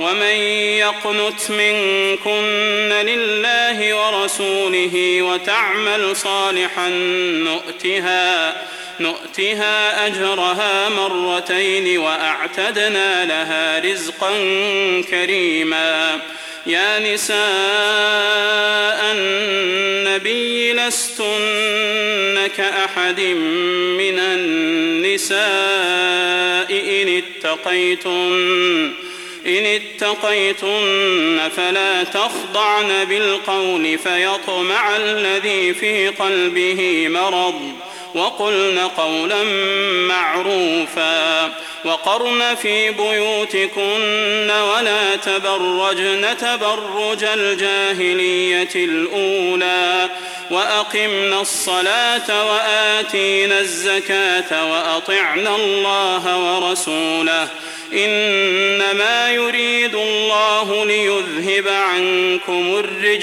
ومن يقنت منكن لله ورسوله وتعمل صالحا نؤتها أجرها مرتين وأعتدنا لها رزقا كريما. يا نساء النبي لستن كأحد من النساء إن اتقيتن فلا تخضعن بالقول فيطمع الذي في قلبه مرض وقلن قولا معروفا. وقرن في بيوتكن ولا تبرجن تبرج الجاهلية الأولى وأقمنا الصلاة وآتينا الزكاة وأطعنا الله ورسوله إنما يريد الله ليذهب عنكم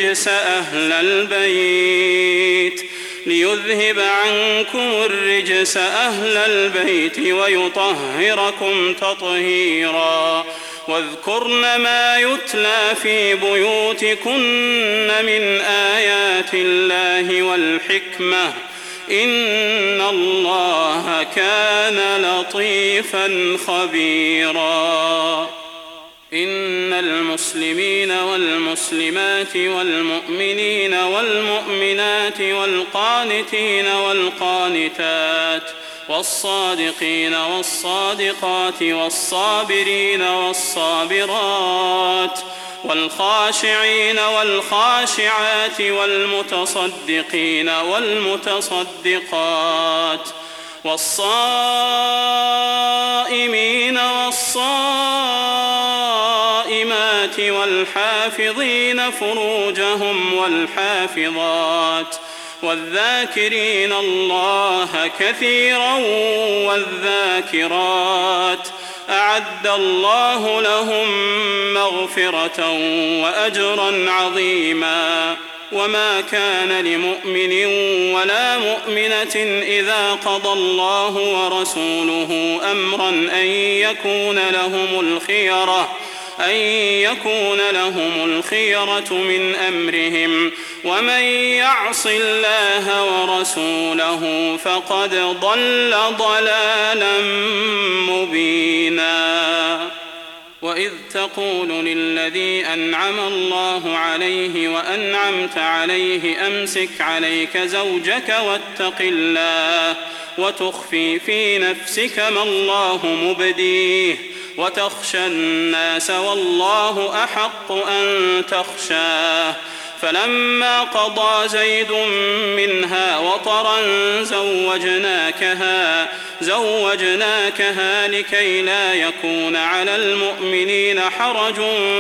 الرجس أهل البيت ويطهركم تطهيرا. واذكرن ما يتلى في بيوتكن من آيات الله والحكمة إن الله كان لطيفا خبيرا. إن المسلمين والمسلمات والمؤمنين والمؤمنات والقانتين والقانتات والصادقين والصادقات والصابرين والصابرات والخاشعين والخاشعات والمتصدقين والمتصدقات والصائمين والصائمات والحافظين فروجهم والحافظات والذاكرين الله كثيرا والذاكرات أعد الله لهم مغفرة وأجرا عظيما. وما كان لمؤمن ولا مؤمنة إذا قضى الله ورسوله أمرا أن يكون لهم الخيرة من أمرهم ومن يعص الله ورسوله فقد ضل ضلالا مبينا. وإذ تقول للذي أنعم الله عليه وأنعمت عليه أمسك عليك زوجك واتق الله وتخفي في نفسك ما الله مبديه وتخشى الناس والله أحق أن تخشاه. فلما قضى زيد منها وطرا زوجناكها لكي لا يكون على المؤمنين حرج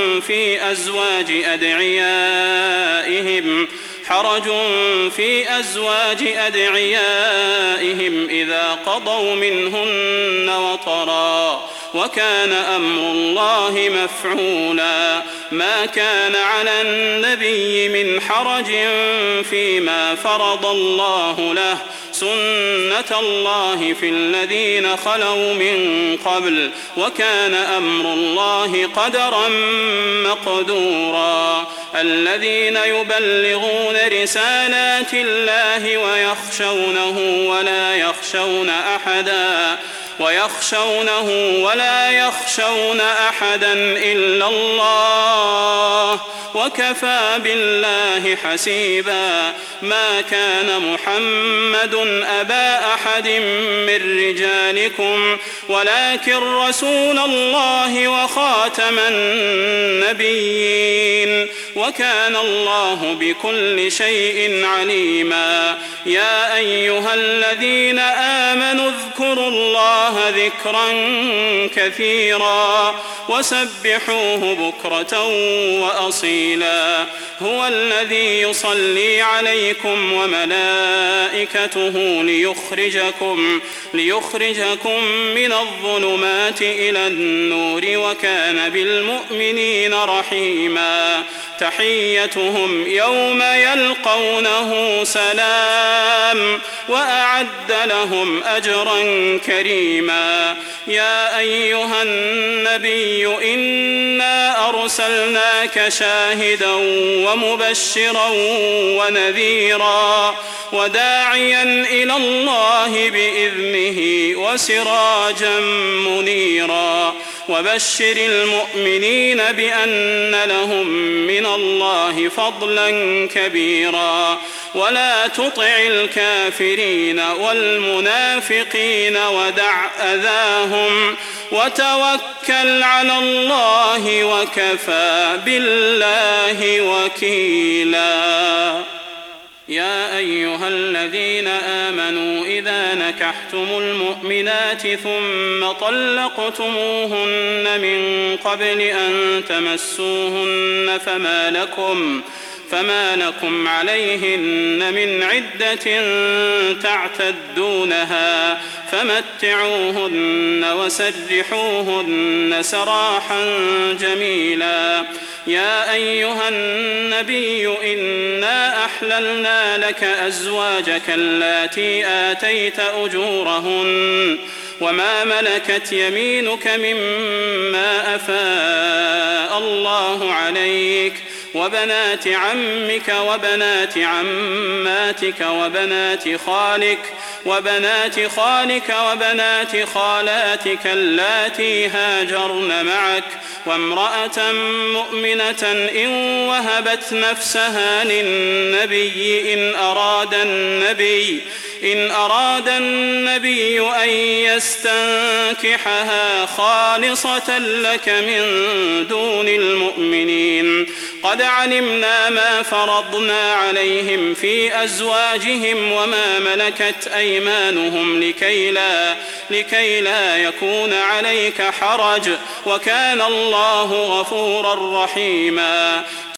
في أزواج أدعيائهم إذا قضوا منهن وطرا وكان أمر الله مفعولا. ما كان على النبي من حرج فيما فرض الله له سنة الله في الذين خلوا من قبل وكان أمر الله قدرا مقدورا. الذين يبلغون رسالات الله ولا يخشون أحدا إلا الله وكفى بالله حسيبا. ما كان محمد أبا أحد من رجالكم ولكن رسول الله وخاتم النبيين وكان الله بكل شيء عليما. يا أيها الذين آمنوا اذكروا الله ذكرا كثيرا وسبحوه بكرة وأصيلا. هو الذي يصلي عليكم وملائكته ليخرجكم من الظلمات إلى النور وكان بالمؤمنين رحيما. تحيتهم يوم يلقونه سلام وأعد لهم أجرا كريما. يا أيها النبي إنا أرسلناك شاهدا ومبشرا ونذيرا وداعيا إلى الله بإذنه وسراجا منيرا. وبشر المؤمنين بأن لهم من الله فضلا كبيرا. ولا تطع الكافرين والمنافقين ودع أذاهم وتوكل على الله وكفى بالله وكيلا. يا أيها الذين آمنوا إذا نكحتم المؤمنات ثم طلقتموهن من قبل أن تمسوهن فما لكم عليهن من عدة تعتدونها فمتعوهن وسرحوهن سراحا جميلا. يا أيها النبي إنا أحللنا لك أزواجك اللاتي آتيت أجورهن وما ملكت يمينك مما أفاء الله عليك وبنات عمك وبنات عماتك وبنات خالك وبنات خالاتك اللاتي هاجرن معك وامرأة مؤمنة إن وهبت نفسها للنبي إن أراد النبي أن يستنكحها خالصة لك من دون المؤمنين. قد علمنا ما فرضنا عليهم في أزواجهم وما ملكت أيمانهم لكي لا يكون عليك حرج وكان الله غفورا رحيما.